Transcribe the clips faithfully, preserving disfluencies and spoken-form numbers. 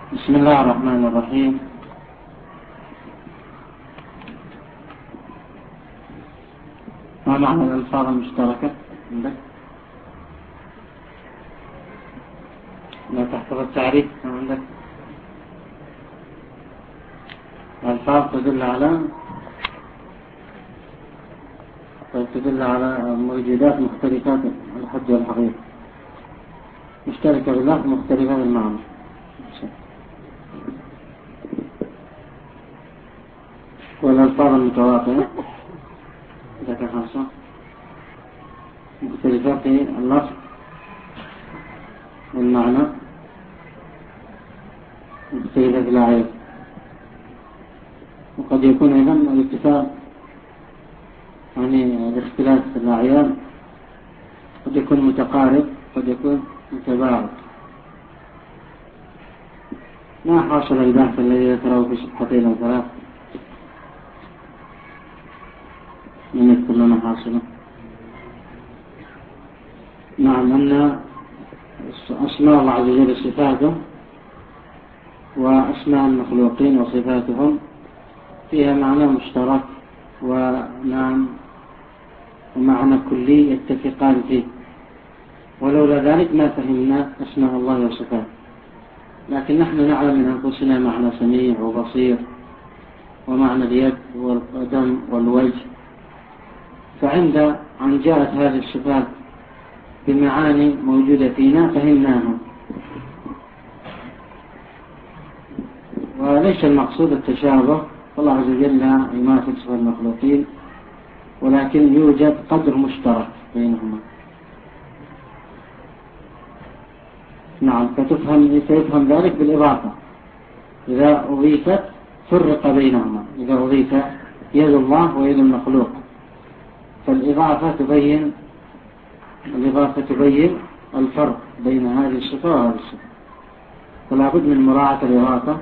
بسم الله الرحمن الرحيم. ما معنى الألفاظ المشتركة عندك؟ لا تحفظ التعريف عندك. الألفاظ تدل على تدل على موجودات مختلفات الحد والحقيقة، مشتركة باللفظ مختلفة بالمعنى. والألفاظ المتواطئة ذكر خاصة مختلفة في اللفظ والمعنى، مختلفة في الأعياد، وقد يكون أيضا الاتفاق، يعني الاختلاف في الأعياد قد يكون متقارب، قد يكون متباعد. ما حاصل البحث الذي ذكره في صفحتين أو ثلاث؟ من يذكر لنا حاصله؟ نعم، أن أسماء الله عز وجل صفاته وأسماء المخلوقين وصفاتهم فيها معنى مشترك ونعم ومعنى كلي يتفقان فيه، ولولا ذلك ما فهمنا أسماء الله وصفاته. لكن نحن نعلم من أنفسنا معنى سميع وبصير ومعنى اليد والقدم والوجه، فعند أن جاءت هذه الصفات بمعاني موجودة فينا فهمناها. وليس المقصود التشابه، الله عز وجل لا يماثل صفات المخلوقين، ولكن يوجد قدر مشترك بينهما. نعم، فتفهم سيفهم ذلك بالإضافة. إذا أضيفت فرق بينهما، إذا أضيف يد الله ويد المخلوق فالإضافة تبين الإضافة تبين الفرق بين هذه الصفة وهذه الصفة، فلا بد من مراعاة الإضافة.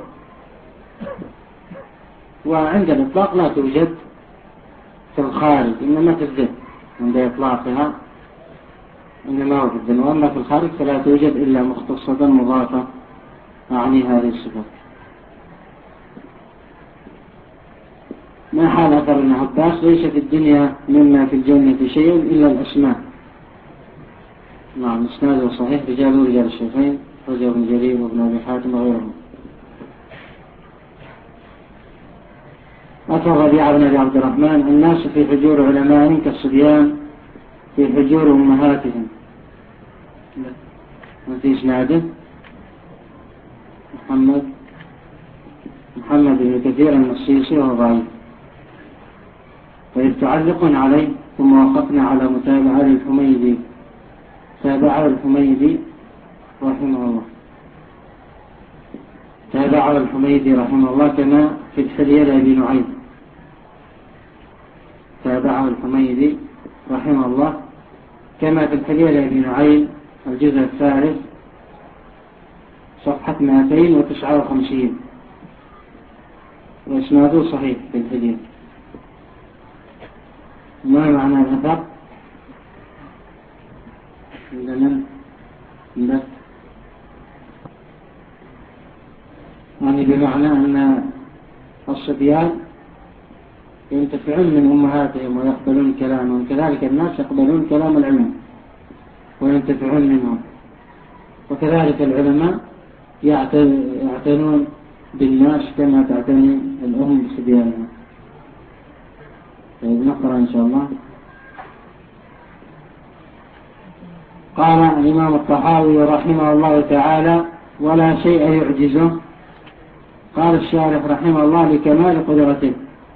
وعند الإطلاق لا توجد في الخارج، إنما في الذهن. عند إطلاقها إنما هو في الذهن، وأما في الخارج فلا توجد إلا مختصة مضافة أعني هذه الصفات. ما حال أثر ابن عباس: ليس في الدنيا مما في الجنة شيء إلا الأسماء. نعم، إسناده صحيح، رجاله رجال الشيخين، رجل بن جرير وابن أبي حاتم وغيرهم. أثر ربيعة بن أبي عبد الرحمن: الناس في حجور علمائهم كالصبيان في حجور أمهاتهم. وفي إسناده محمد محمد بن كثير النصيصي وهو ضعيف. طيب، تعلق عليه: ثم وقفنا على متابعة الحميدي، تابعه الحميدي رحمه الله تابعه الحميدي رحمه الله كما في الحلية لأبي نعيم. تابعه الحميدي رحمه الله كما في الحلية لأبي نعيم الجزء الثالث صفحة مئتين وتسعة وخمسين، وإسناده صحيح في الحلية. ما معنى الأثر؟ عندنا عندك يعني بمعنى أن الصبيان ينتفعون من أمهاتهم ويقبلون كلامهم، كذلك الناس يقبلون كلام العلم وينتفعون منهم، وكذلك العلماء يعتنون بالناس كما تعتني الأم بصبيانها. طيب، نقرأ إن شاء الله. قال الإمام الطحاوي رحمه الله تعالى: ولا شيء يعجزه. قال الشارح رحمه الله: لكمال قدرته.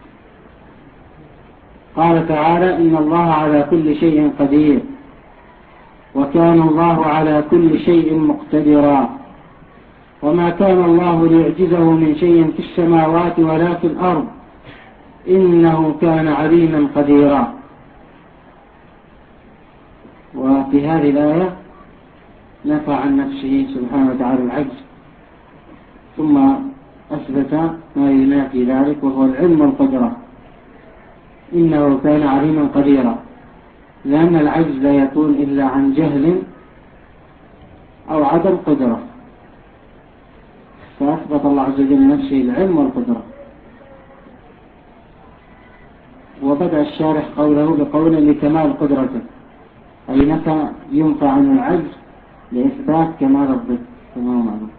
قال تعالى: إن الله على كل شيء قدير، وكان الله على كل شيء مقتدرا، وما كان الله ليعجزه من شيء في السماوات ولا في الأرض، إنه كان عليما قديرا. وفي هذه الآية نفى عن نفسه سبحانه وتعالى العجز، ثم أثبت ما ينافي ذلك وهو العلم والقدرة. إنه كان عليما قديرا، لأن العجز لا يكون إلا عن جهل أو عدم قدرة، فأثبت الله عز وجل نفسه العلم والقدرة. وبدأ الشارح قوله بقوله لكمال قدرته، أي متى ينفع عن العجز لإثبات كمال الضد كما هو معلوم.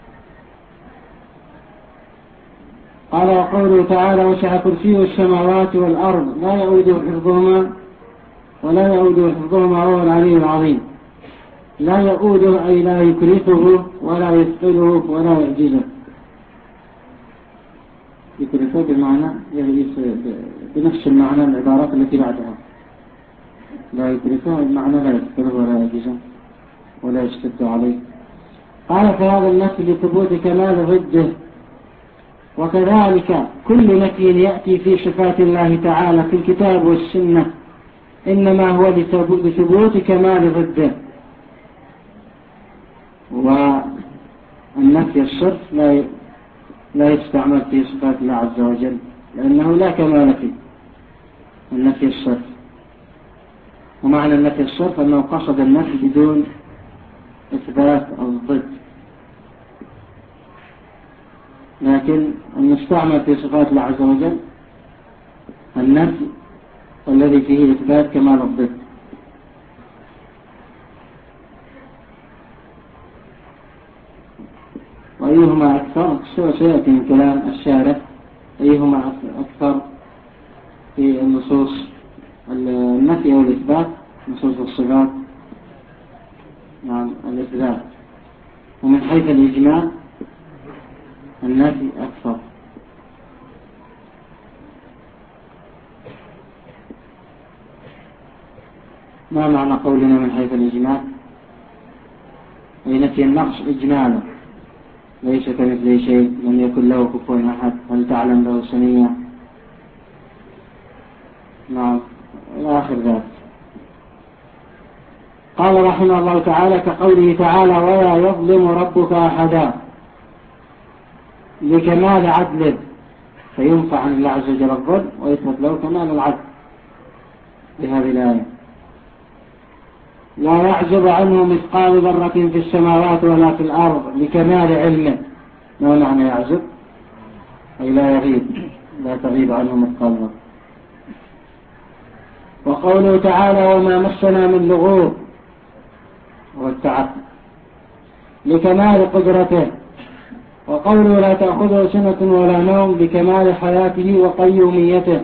قال وقوله تعالى وسع كرسيه السماوات والأرض لا يؤوده حفظهما ولا يؤوده حفظهما وهو العلي العظيم. لا يؤوده أي لا يكرهه ولا يثقله ولا يعجزه. يكرهه بمعنى بنفس المعنى العبارات التي بعدها، لا يكرهه بمعنى لا يثقله ولا يعجزه ولا يشتد عليه. قال فهذا النفي لثبوت كمال ضده. وكذلك كل نفي يأتي في صفات الله تعالى في الكتاب والسنة إنما هو لثبوت كمال ضده. والنفي الصرف لا لا يستعمل في صفات الله عز وجل لأنه لا كمال فيه النفي الصرف. ومعنى النفي الصرف أنه قصد النفي بدون إثبات الضد، لكن المستعمل في صفات الله عز وجل النفي والذي فيه إثبات كمال الضد. وأيهما أكثر سيأتي من كلام الشارح أيهما أكثر في النصوص النفي أو الإثبات. نصوص الصفات نعم الإثبات، ومن حيث الإجمال النفي أكثر. ما معنى قولنا من حيث الإجمال؟ أي نفي النقص إجمالا، ليس كمثله شيء، لم يكن له كفوا أحد، هل تعلم له سميا، نعم إلى آخر ذلك. قال رحمه الله تعالى كقوله تعالى ولا يظلم ربك أحدا لكمال عدله، فينفع عن الله عز وجل الظلم ويثبت له كمال العدل بهذه الآية. لا يعزب عنه مثقال ذرة في السماوات ولا في الأرض لكمال علمه. ما معنى يعزب؟ أي لا يغيب، لا تغيب عنه مثقال ذرة. وقوله تعالى وما مسنا من لغوب والتعب لكمال قدرته. وقوله لا تأخذه سنة ولا نوم لكمال حياته وقيوميته.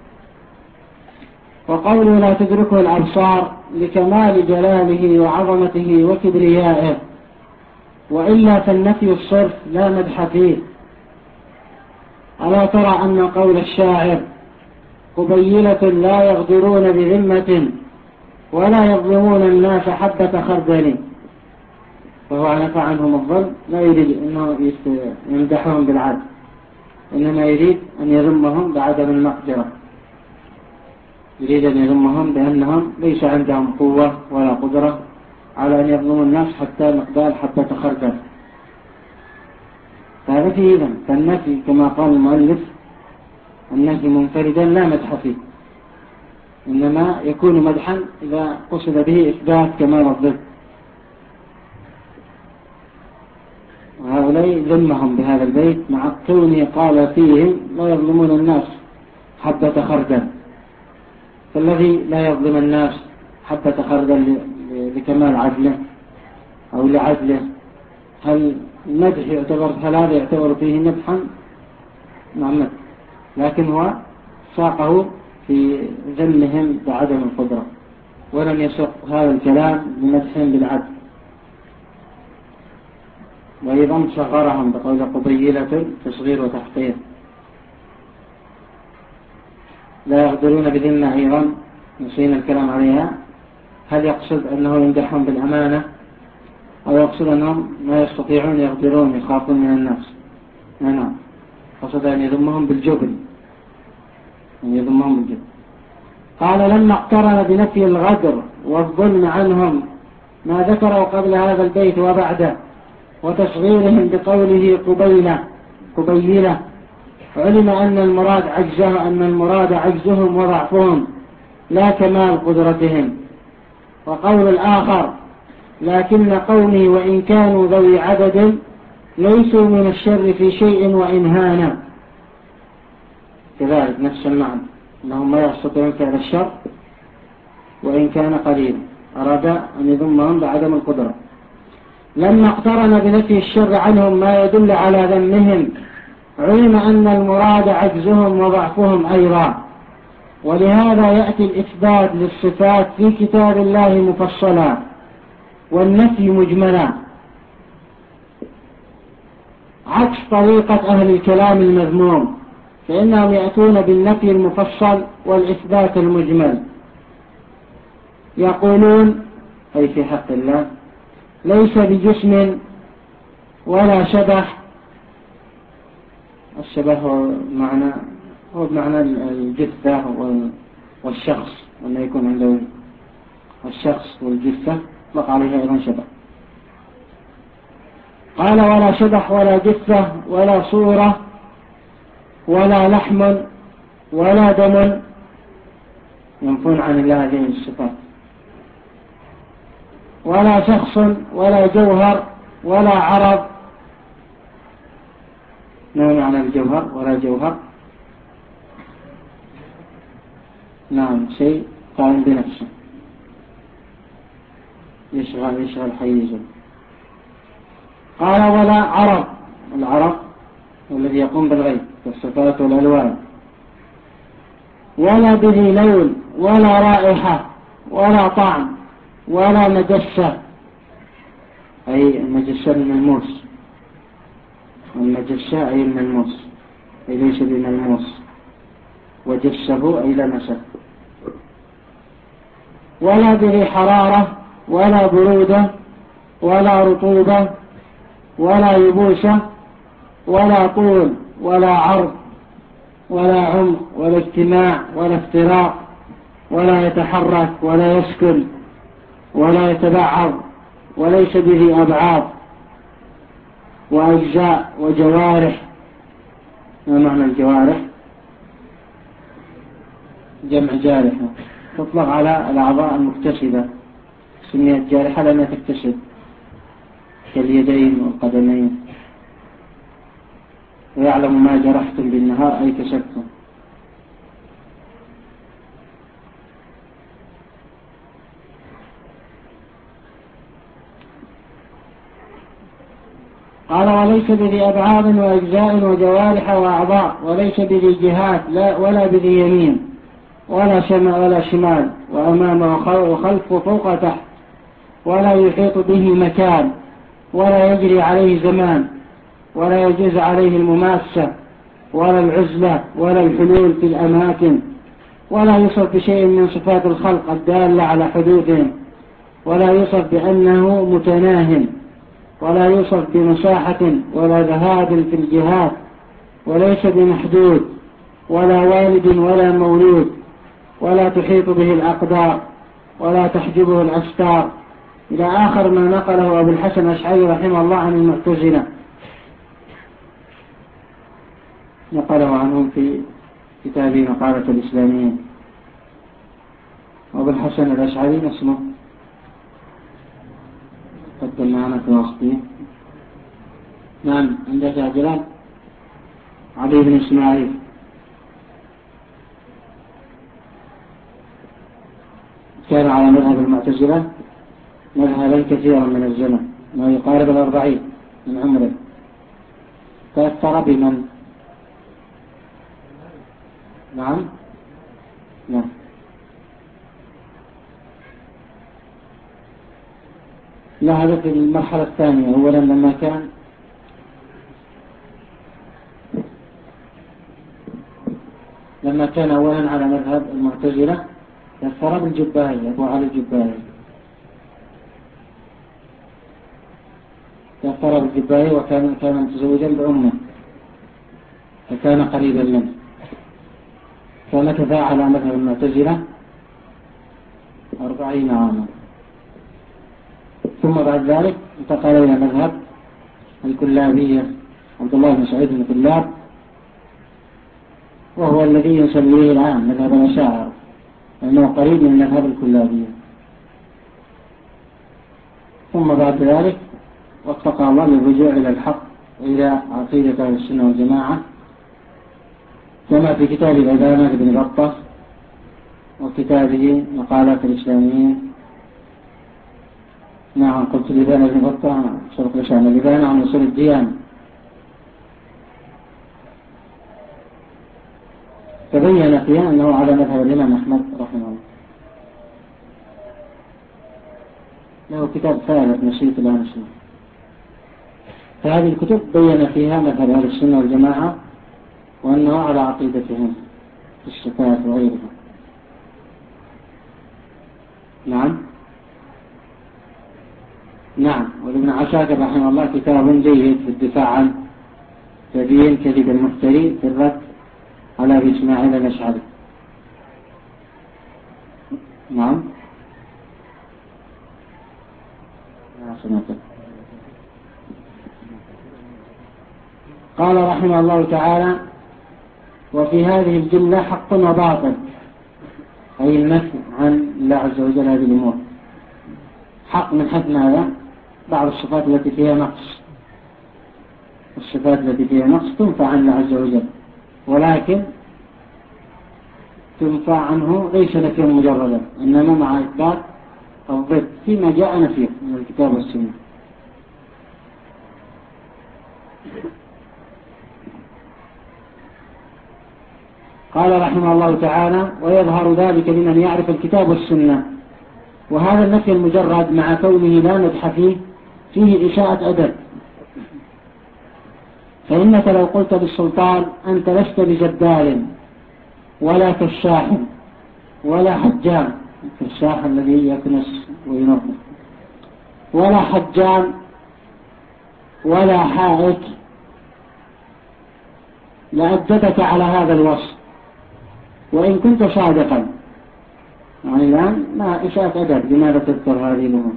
وقوله لا تدركه الأبصار لكمال جلاله وعظمته وكبريائه. وإلا فالنفي الصرف لا مدح فيه. ألا ترى أن قول الشاعر قبيلة لا يغدرون بذمة ولا يظلمون الناس حبة خردل، فهو عفى عنهم الظلم، لا يريد أنه يمدحهم بالعدل، إنما يريد أن يذمهم بعدم المقدرة، يريد أن يذمهم بأنهم ليس عندهم قوة ولا قدرة على أن يظلموا الناس حتى مقدار حبة خردل. فهذا فيه إذن فالنفي كما قال المؤلف النفي منفردا لا مدح فيه، إنما يكون مدحا إذا قصد به إثبات كمال الضد. وهؤلاء ذمهم بهذا البيت مع كونه قال فيهم لا يظلمون الناس حبة خردل. فالذي لا يظلم الناس حبة خردل لكمال عدله أو لعدله، هل المدح يعتبر هل هذا يعتبر فيه مدحا؟ نعم، لكن هو ساقه في ذمهم بعدم القدرة، ولم يسق هذا الكلام بمدحهم بالعدل. وأيضا صغرهم بقول قبيلة تصغير وتحقير. لا يغدرون بذمة أيضا نسينا الكلام عليها، هل يقصد أنه يمدحهم بالأمانة أو يقصد أنهم ما يستطيعون يغدرون يخافون من الناس؟ نعم، قصد أن يذمهم بالجبن، أن يذمهم بالجبن. قال لما اقترن بنفي الغدر والظلم عنهم ما ذكره قبل هذا البيت وبعده وتصغيرهم بقوله قبيلة قبيلة علم أن المراد عجزه أن المراد عجزهم وضعفهم لا كمال قدرتهم. وقول الآخر لكن قومي وإن كانوا ذوي عدد ليسوا من الشر في شيء وإن هانا، كذلك نفس المعنى، أنهم لا يستطيعون فعل الشر وإن كان قليلا، أراد أن يذمهم بعدم القدرة. لما اقترن بنفي الشر عنهم ما يدل على ذمهم، علم أن المراد عجزهم وضعفهم أيضا، ولهذا يأتي الإثبات للصفات في كتاب الله مفصلا والنفي مجملا، عكس طريقة أهل الكلام المذموم، فإنهم يأتون بالنفي المفصل والإثبات المجمل. يقولون أي في حق الله ليس بجسم ولا شبه. الشبه هو معنى هو بمعنى الجثة والشخص، أن يكون عنده الشخص والجثة يطلق عليها أيضا شبه. قال ولا شبح ولا جثة ولا صورة ولا لحم ولا دم، ينفون عن الله هذه الصفات. ولا شخص ولا جوهر ولا عرض. ما معنى الجوهر ولا جوهر؟ نعم، شيء قائم بنفسه يشغل يشغل حيزه. قال ولا عرض، العرض الذي يقوم بالغيب كالصفات والألوان. ولا به لون ولا رائحة ولا طعم ولا مجسة، أي المجسة الملموس، المجسة أي الملموس، أي ليس بملموس، وجسه أي لمسه. ولا به حرارة ولا برودة ولا رطوبة ولا يبوسة ولا طول ولا عرض ولا عمق ولا اجتماع ولا افتراق، ولا يتحرك ولا يسكن ولا يتبعض، وليس به أبعاض وأجزاء وجوارح. ما معنى الجوارح؟ جمع جارحة، تطلق على الأعضاء المكتسبة، سميت جارحة لأنها تكتسب كاليدين والقدمين. ويعلم ما جرحتم بالنهار أي كسبتم. قال وليس بذي أبعاد وأجزاء وجوارح وأعضاء، وليس بذي جهات لا ولا بذي يمين ولا شمال ولا شمال، وأمام وخلف وفوق تحت، ولا يحيط به مكان ولا يجري عليه زمان، ولا يجوز عليه المماسة ولا العزلة ولا الحلول في الأماكن، ولا يوصف بشيء من صفات الخلق الدالة على حدودهم، ولا يوصف بأنه متناهٍ، ولا يوصف بمساحة ولا ذهاب في الجهات، وليس بمحدود ولا والد ولا مولود، ولا تحيط به الأقدار ولا تحجبه الأستار، إلى آخر ما نقله أبو الحسن الأشعري رحمه الله عن المعتزلة، نقله عنهم في كتابه مقالة الإسلاميين. أبو الحسن الأشعري اسمه قدم معنا في وصفه. نعم، عندك يا جلال علي بن إسماعيل. كان على مذهب المعتزلة مذهبا كثيرا من الزمن، ما يقارب الأربعين من عمره. تأثر بمن؟ نعم نعم لا، هذا في المرحلة الثانية. أولا لما كان لما كان أولا على مذهب المعتزلة تأثر بالجبائي، أبو علي الجبائي تأثر بالجبائي، وكان كان متزوجا بأمه فكان قريبا منه، فمكث على مذهب المعتزلة أربعين عاما، ثم بعد ذلك انتقل إلى مذهب الكلابية عبد الله بن سعيد بن كلاب، وهو الذي يسميه الآن مذهب الأشاعرة، لأنه قريب من مذهب الكلابية. ثم بعد ذلك وفق الله للرجوع إلى الحق إلى عقيدة أهل السنة والجماعة كما في كتاب الأذانة لابن بطة وكتابه مقالات الإسلاميين. نعم قلت الإبانة لابن بطة شرط لسان الإبانة عن أصول الديانة. تبين فيها أنه على مذهب الإمام أحمد رحمه الله. له كتاب ثالث نشيط الآن اسمه. فهذه الكتب بين فيها مذهب أهل السنة والجماعة وأنه على عقيدتهم في الصفات وغيرها. نعم نعم ولابن عساكر رحمه الله كتاب جيد في الدفاع عن تبيين كذب المفتري في الرد على أبي إسماعيل الأشعري. نعم قال رحمه الله تعالى: وفي هذه الجملة حق وباطل، أي النفي عن الله عز وجل هذه الأمور. حق من حيث ماذا؟ بعض الصفات التي فيها نقص، الصفات التي فيها نقص تنفع عن الله عز وجل، ولكن تنفع عنه ليس نفيا مجردا، إنما مع إثبات الضد فيما جاء نفيه من الكتاب والسنة. قال رحمه الله تعالى: ويظهر ذلك لمن يعرف الكتاب والسنة. وهذا النفي المجرد مع كونه لا مدح فيه فيه إشاءة أدب، فإنك لو قلت بالسلطان: أنت لست بجدال ولا كشاح ولا حجام، الكشاح الذي يكنس وينظف، ولا حجام ولا حائط، لأدبك على هذا الوصف وإن كنت صادقا. يعني الآن ما إشاءة أدب، لماذا تذكر هذه الأمور؟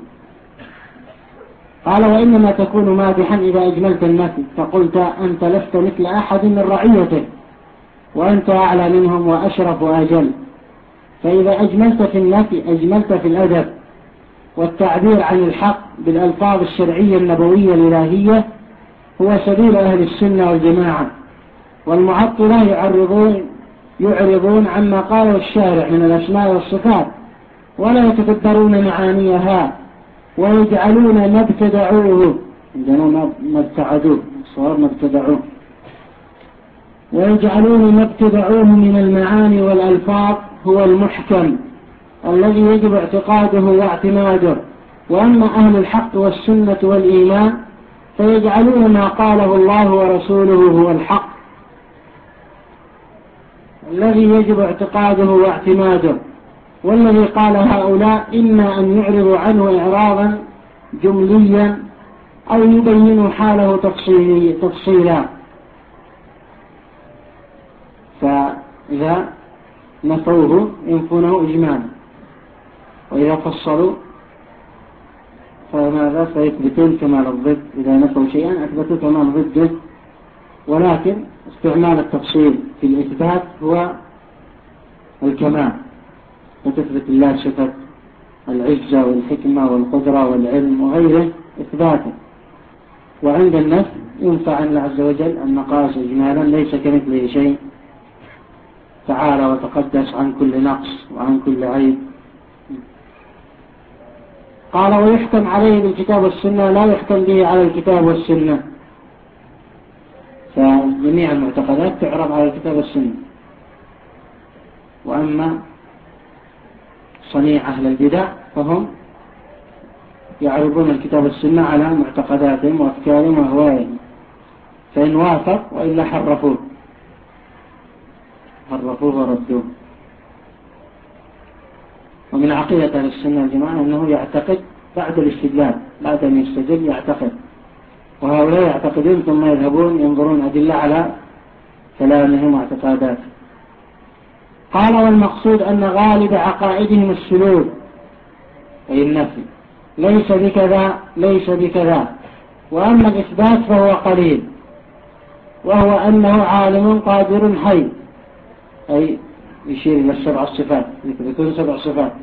قال: وإنما تكون مادحا إذا أجملت النفي فقلت: أنت لست مثل أحد من رعيته وأنت أعلى منهم وأشرف وأجل. فإذا أجملت في النفي أجملت في الأدب والتعبير عن الحق بالألفاظ الشرعية النبوية الإلهية هو سبيل أهل السنة والجماعة. والمعطلة يعرضون يعرضون عما قاله الشارع من الأسماء والصفات ولا يتدبرون معانيها ويجعلون ما ابتدعوه، عندنا ما ابتعدوه صار ما ابتدعوه، ويجعلون ما ابتدعوه من المعاني والألفاظ هو المحكم الذي يجب اعتقاده واعتماده. وأما أهل الحق والسنة والإيمان فيجعلون ما قاله الله ورسوله هو الحق الذي يجب اعتقاده واعتماده، والذي قال هؤلاء إما أن يعرضوا عنه إعراضا جمليا أو يبينوا حاله تفصيلا. فإذا نفوه ينفونه إجمالا، وإذا فصلوا فماذا؟ فيثبتون كمال الضد. إذا نفوا شيئا أثبتوا كمال ضده، ولكن استعمال التفصيل في الإثبات هو الكمال، فتثبت الله صفة العزة والحكمة والقدرة والعلم وغيره إثباته. وعند النفي ينفع عن الله عز وجل النقاص إجمالا، ليس كمثله شيء، تعالى وتقدس عن كل نقص وعن كل عيب. قال: ويحكم عليه بالكتاب والسنة لا يحكم به على الكتاب والسنة. فجميع المعتقدات تعرض على الكتاب والسنة، وأما صنيع أهل البدع فهم يعرضون الكتاب والسنة على معتقداتهم وأفكارهم وأهوائهم، فإن وافق وإلا حرفوه حرفوه وردوه. ومن عقيدة أهل السنة والجماعة أنه يعتقد بعد الاستدلال، بعد أن يستدل يعتقد، وهؤلاء يعتقدون ثم يذهبون ينظرون أدلة على كلامهم واعتقاداتهم. قال: والمقصود أن غالب عقائدهم السلوك، أي النفي، ليس بكذا ليس بكذا. وأما الإثبات فهو قليل، وهو أنه عالم قادر حي، أي يشير إلى السبع الصفات، يثبتون سبع صفات.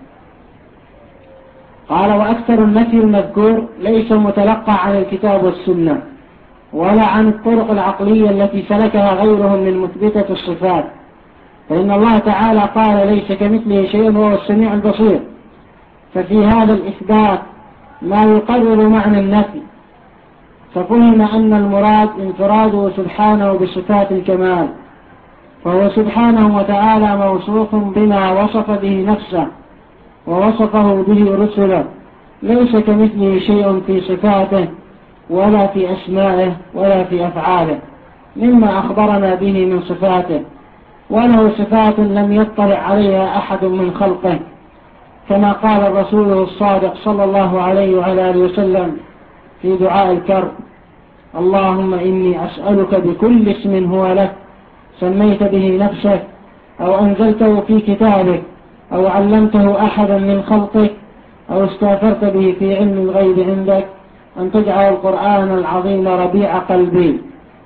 قال: وأكثر النفي المذكور ليس متلقى عن الكتاب والسنة، ولا عن الطرق العقلية التي سلكها غيرهم من مثبتة الصفات، فإن الله تعالى قال ليس كمثله شيء وهو السميع البصير، ففي هذا الإثبات ما يقرر معنى النفي، ففهم أن المراد انفراده سبحانه بصفات الكمال، فهو سبحانه وتعالى موصوف بما وصف به نفسه ووصفه به رسله، ليس كمثله شيء في صفاته ولا في أسمائه ولا في أفعاله مما أخبرنا به من صفاته، وله صفات لم يطلع عليها أحد من خلقه، كما قال رسوله الصادق صلى الله عليه وعلى آله وسلم في دعاء الكرب: اللهم إني أسألك بكل اسم هو لك سميت به نفسك أو أنزلته في كتابك أو علمته أحدا من خلقك أو استأثرت به في علم الغيب عندك أن تجعل القرآن العظيم ربيع قلبي.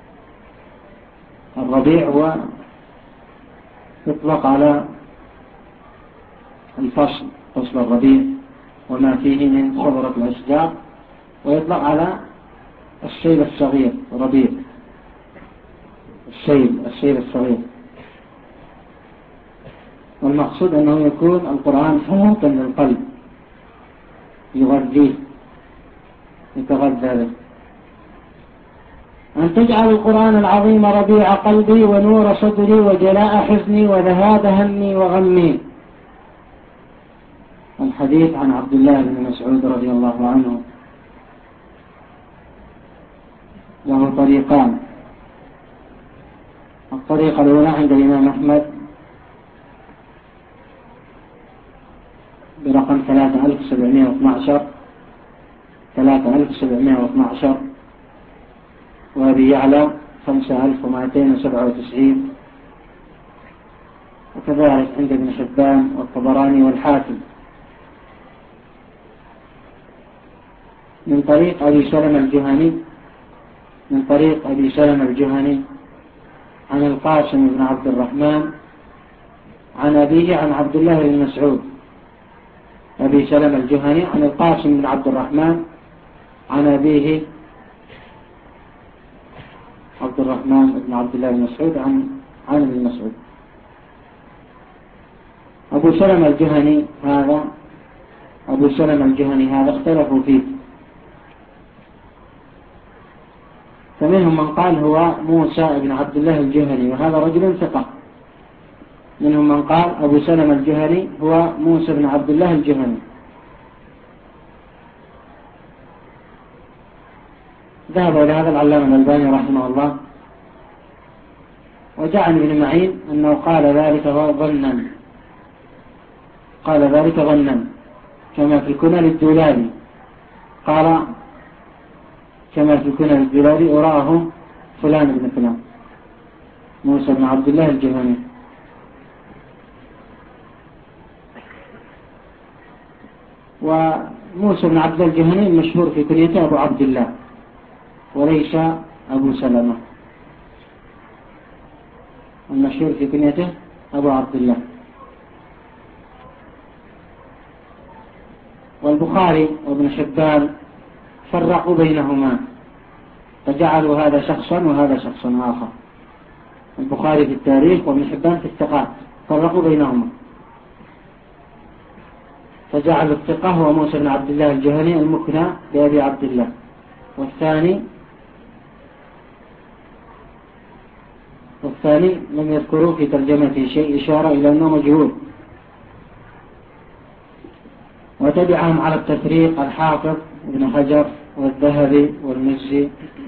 الربيع هو يطلق على الفصل، فصل الربيع وما فيه من خضرة الأشجار، ويطلق على الشيب الصغير ربيع، الشيب الشيب الصغير. والمقصود أنه يكون القرآن حموطا للقلب يغذيه يتغذى به. أن تجعل القرآن العظيم ربيع قلبي ونور صدري وجلاء حزني وذهاب همي وغمي. الحديث عن عبد الله بن مسعود رضي الله عنه له طريقان. الطريقة الأولى عند الإمام أحمد برقم ثلاثة آلاف وسبعمائة واثني عشر ثلاثة آلاف وسبعمائة واثني عشر، وأبي يعلى خمسة آلاف ومئتين وسبعة وتسعين، وكذلك عند ابن حبان والطبراني والحاكم من طريق أبي سلمة الجهني من طريق أبي سلمة الجهني عن القاسم بن عبد الرحمن عن أبيه عن عبد الله بن مسعود. أبي سلمة الجهني عن القاسم بن عبد الرحمن عن أبيه عبد الرحمن بن عبد الله بن مسعود عن عن ابن مسعود. أبو سلمة الجهني هذا أبو سلمة الجهني هذا اختلفوا فيه، فمنهم من قال هو موسى بن عبد الله الجهني وهذا رجل ثقة، منهم من قال أبو سلمة الجهني هو موسى بن عبد الله الجهني. ذهب إلى هذا العلامة الألباني رحمه الله، وجاء عن ابن معين أنه قال ذلك ظنا قال ذلك ظنا كما في الكنى للدولابي، قال كما في الكنى للدولابي أراه فلان بن فلان موسى بن عبد الله الجهني. وموسى بن عبد الله الجهني المشهور في كنيته أبو عبد الله وليس أبو سلمة، المشهور في كنيته أبو عبد الله. والبخاري وابن حبان فرقوا بينهما فجعلوا هذا شخصا وهذا شخصا آخر. البخاري في التاريخ وابن حبان في الثقات فرقوا بينهما فجعلوا الثقة هو موسى بن عبد الله الجهني المكنى بأبي عبد الله، والثاني والثاني لم يذكروا في ترجمته شيء إشارة إلى أنه مجهول. وتبعهم على التفريق الحافظ ابن حجر والذهبي والمزي.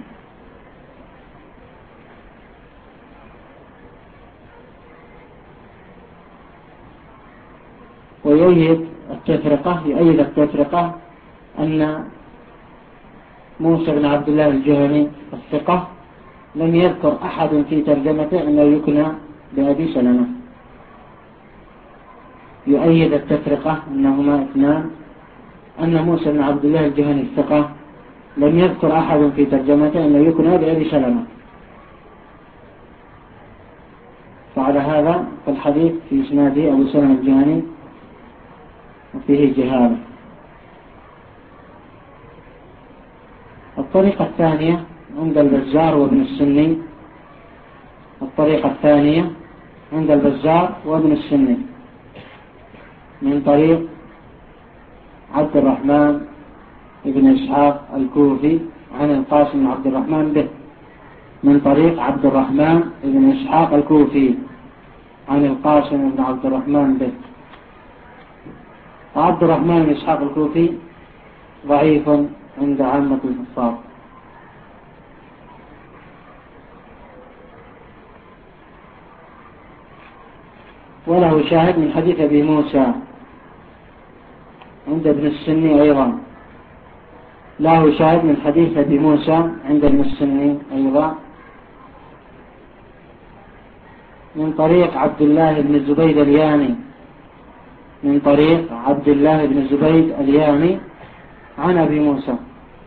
ويؤيد التفرقة يؤيد التفرقة أن موسى بن عبد الله الجهني الثقة لم يذكر أحد في ترجمته أنه يكنى بأبي سلمة. يؤيد التفرقة أنهما اثنان، أن موسى بن عبد الله الجهني الثقة لم يذكر أحد في ترجمته أنه يكنى بأبي سلمة. فعلى هذا فالحديث في إسناده أبو سلمة الجهني وفيه جهالة. الطريقة الثانية عند البزار وابن السني. الطريقة الثانية عند البزار وابن السني من طريق عبد الرحمن بن إسحاق الكوفي عن القاسم بن عبد الرحمن به، من طريق عبد الرحمن بن إسحاق الكوفي عن القاسم بن عبد الرحمن به. وعبد الرحمن بن إسحاق الكوفي ضعيف عند عامة الحفاظ. وله شاهد من حديث أبي موسى عند ابن السني أيضا، له شاهد من حديث أبي موسى عند ابن السني أيضا من طريق عبد الله بن الزبيد اليامي، من طريق عبد الله بن الزبيد اليامي عن أبي موسى.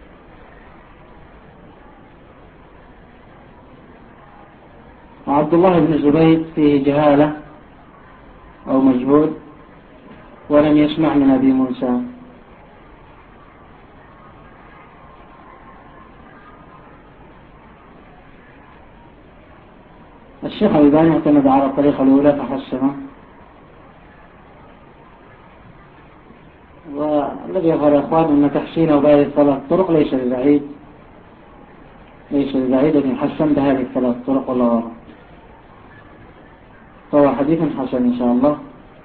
وعبد الله بن الزبيد فيه جهالة أو مجهول ولم يسمع من أبي موسى. الشيخ الألباني اعتمد على الطريقة الأولى فحسنه، والذي يظهر يا إخوان أن تحسينه بهذه الثلاث طرق ليس ببعيد، ليس ببعيد أن يحسن بهذه الثلاث طرق والله أعلم، فهو حديث حسن إن شاء الله.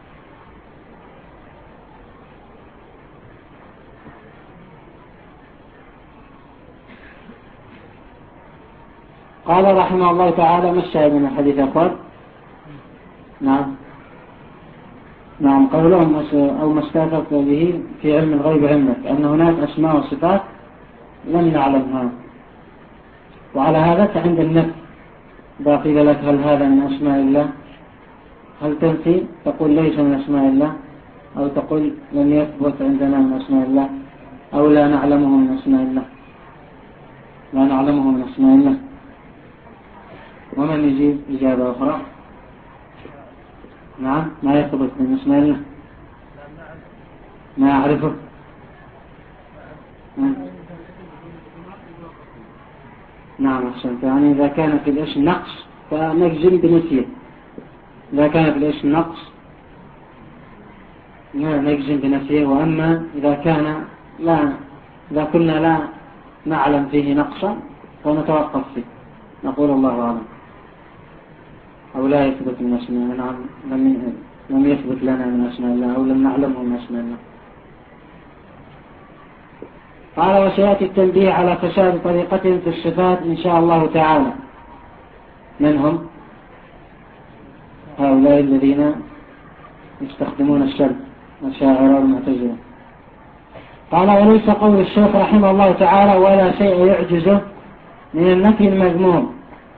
قال رحمه الله تعالى: ما الشاهد من الحديث يا أخوان؟ نعم نعم قولهم أو ما استاذت به في علم الغيب عندك أن هناك أسماء وصفات لم نعلمها، وعلى هذا فعند النفي إذا قيل لك هل هذا من أسماء الله هل تنفي؟ تقول ليس من أسماء الله، أو تقول لم يثبت عندنا من أسماء الله، أو لا نعلمه من أسماء الله، لا نعلمه من أسماء الله. ومن يجيب إجابة أخرى؟ نعم ما يثبت من أسماء الله، ما أعرفه. نعم أحسنت، يعني إذا كان في الاسم نقص فنجزم بنفيه، إذا كان في الاسم نقص نجزم بنفيه، وأما إذا كان لا إذا كنا لا نعلم فيه نقصا فنتوقف فيه، نقول الله أعلم، أو لا يثبت من أسماء. نعم لم لم يثبت لنا من أسماء الله أو لم نعلمه من أسماء الله. قال: وسيأتي التنبيه على فساد طريقتهم في الصفات إن شاء الله تعالى. من هم هؤلاء الذين يستخدمون الشرك، الأشاعرة والمعتزلة؟ قال: وليس قول الشيخ رحمه الله تعالى ولا شيء يعجزه من النفي المذموم،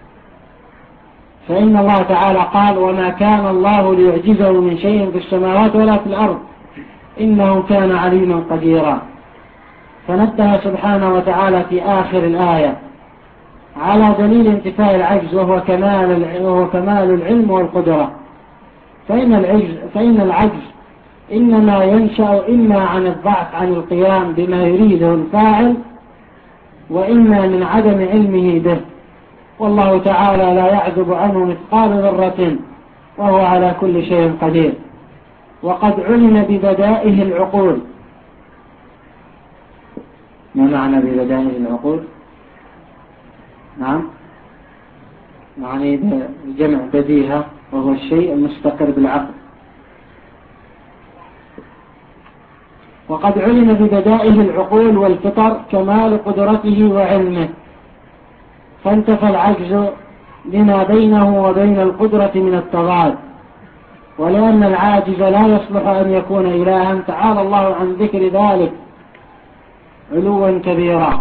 فإن الله تعالى قال: وما كان الله ليعجزه من شيء في السماوات ولا في الأرض إنه كان عليما قديرا. فنبه سبحانه وتعالى في آخر الآية على دليل انتفاء العجز، وهو كمال وهو كمال العلم والقدرة. فإن العجز فإن العجز إنما ينشأ إما عن الضعف عن القيام بما يريده الفاعل، وإما من عدم علمه به، والله تعالى لا يعزب عنه مثقال ذرة وهو على كل شيء قدير. وقد علم ببدائه العقول. ما معنى ببدائه العقول؟ نعم يعني بجمع بديهة، وهو الشيء المستقر بالعقل. وقد علم ببدائه العقول والفطر كمال قدرته وعلمه، فانتفى العجز لما بينه وبين القدرة من التضاد. ولأن العاجز لا يصلح أن يكون إلها تعالى الله عن ذكر ذلك علوا كبيرا.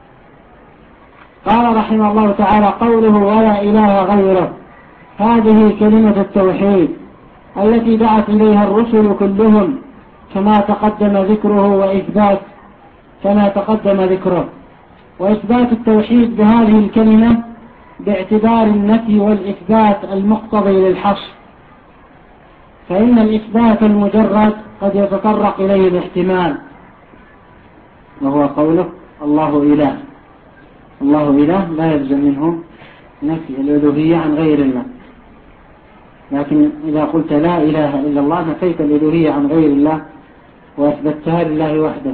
قال رحمه الله تعالى: قوله ولا إله غيره، هذه كلمة التوحيد التي دعت إليها الرسل كلهم كما تقدم ذكره وإثبات كما تقدم ذكره وإثبات التوحيد بهذه الكلمة باعتبار النفي والإثبات المقتضي للحصر، فإن الإثبات المجرد قد يتطرق إليه الاحتمال، وهو قوله الله إله، الله إله لا يلزم منه نفي الألوهية عن غير الله. لكن إذا قلت لا إله إلا الله نفيت الألوهية عن غير الله وأثبتها لله وحده.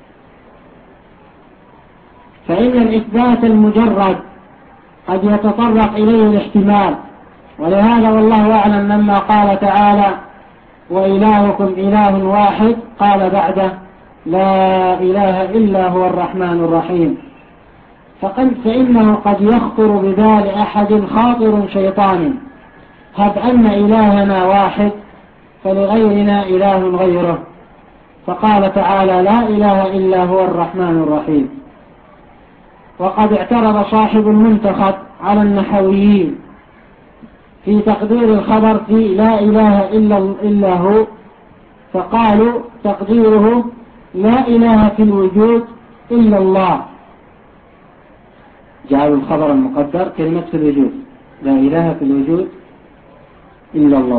فإن الإثبات المجرد قد يتطرق إليه الاحتمال، ولهذا والله أعلم لما قال تعالى وإلهكم إله واحد قال بعده لا إله إلا هو الرحمن الرحيم، فقد فإنه قد يخطر ببال أحد خاطر شيطاني هب أن إلهنا واحد فلغيرنا إله غيره، فقال تعالى لا إله إلا هو الرحمن الرحيم. وقد اعترض صاحب المنتخب على النحويين في تقدير الخبر في لا إله إلا هو، فقالوا تقديره لا إله في الوجود إلا الله، جعلوا الخبر المقدر كلمة في الوجود، لا إله في الوجود إلا الله.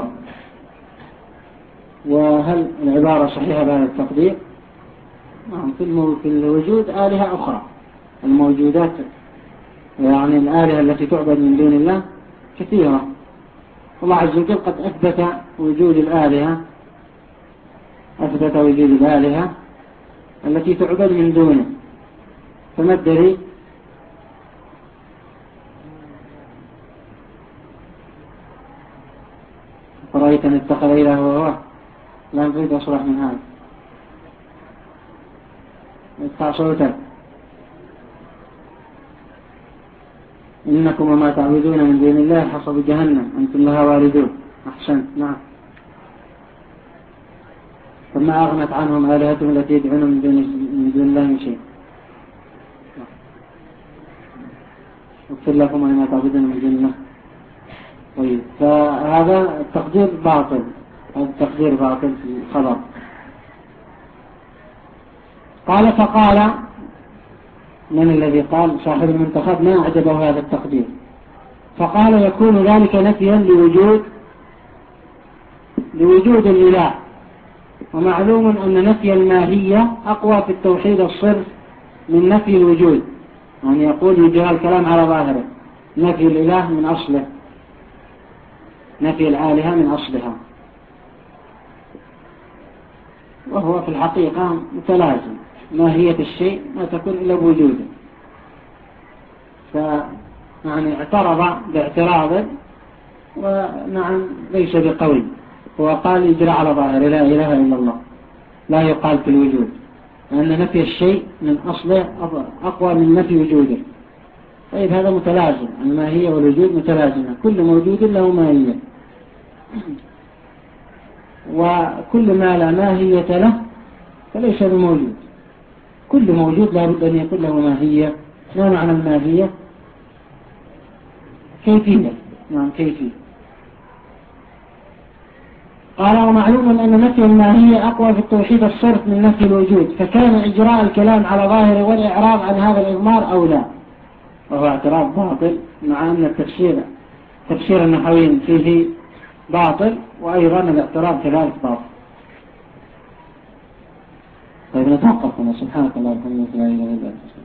وهل العبارة صحيحة بهذا التقدير؟ نعم، في الوجود آلهة أخرى، الموجودات يعني الآلهة التي تعبد من دون الله كثيرة، الله عز وجل قد أثبت وجود الآلهة أثبت وجود الآلهة التي تعبد من دونه، فما الدليل؟ فرأيت أن اتخذ إله وهو لا نريد أصرح من هذا ادفع صوتك إنكم وما تعبدون من دون الله حصب جهنم أنتم لها واردون. أحسنت. نعم. فما أغنت عنهم آلهتهم التي يدعون من دون من دون الله من شيء. اغفر لكم وما تعبدون من دون الله. طيب، فهذا التقدير باطل، هذا التقدير باطل في الخبر. قال فقال من الذي قال؟ صاحب المنتخب ما أعجبه هذا التقدير، فقال يكون ذلك نفيا لوجود لوجود الإله، ومعلوم أن نفي الماهية أقوى في التوحيد الصرف من نفي الوجود، يعني يقول يجرى الكلام على ظاهره، نفي الإله من أصله، نفي الآلهة من أصلها، وهو في الحقيقة متلازم، ماهية الشيء ما تكون إلا بوجوده. فيعني اعترض باعتراض ونعم ليس بقوي، هو قال يجرى على ظاهر لا إله إلا الله، لا يقال في الوجود، لأن نفي الشيء من أصله أقوى من نفي وجوده. طيب هذا متلازم، الماهية والوجود متلازمة، كل موجود له ماهية، وكل ما لا ماهية له فليس بموجود. كل موجود لا بد أن يكون له ماهية. ما معنى الماهية؟ كيفية. نعم، كيفية. قال ومعلوم أن نفي الماهية أقوى في التوحيد الصرف من نفي الوجود، فكان إجراء الكلام على ظاهره والإعراض عن هذا الإضمار أولى، وهو اعتراض باطل، مع أن التفسير تفسير النحويين فيه باطل، وأيضا الاعتراض كذلك باطل. طيب نتوقف هنا. سبحانك اللهم وبحمدك لا إله إلا أنت.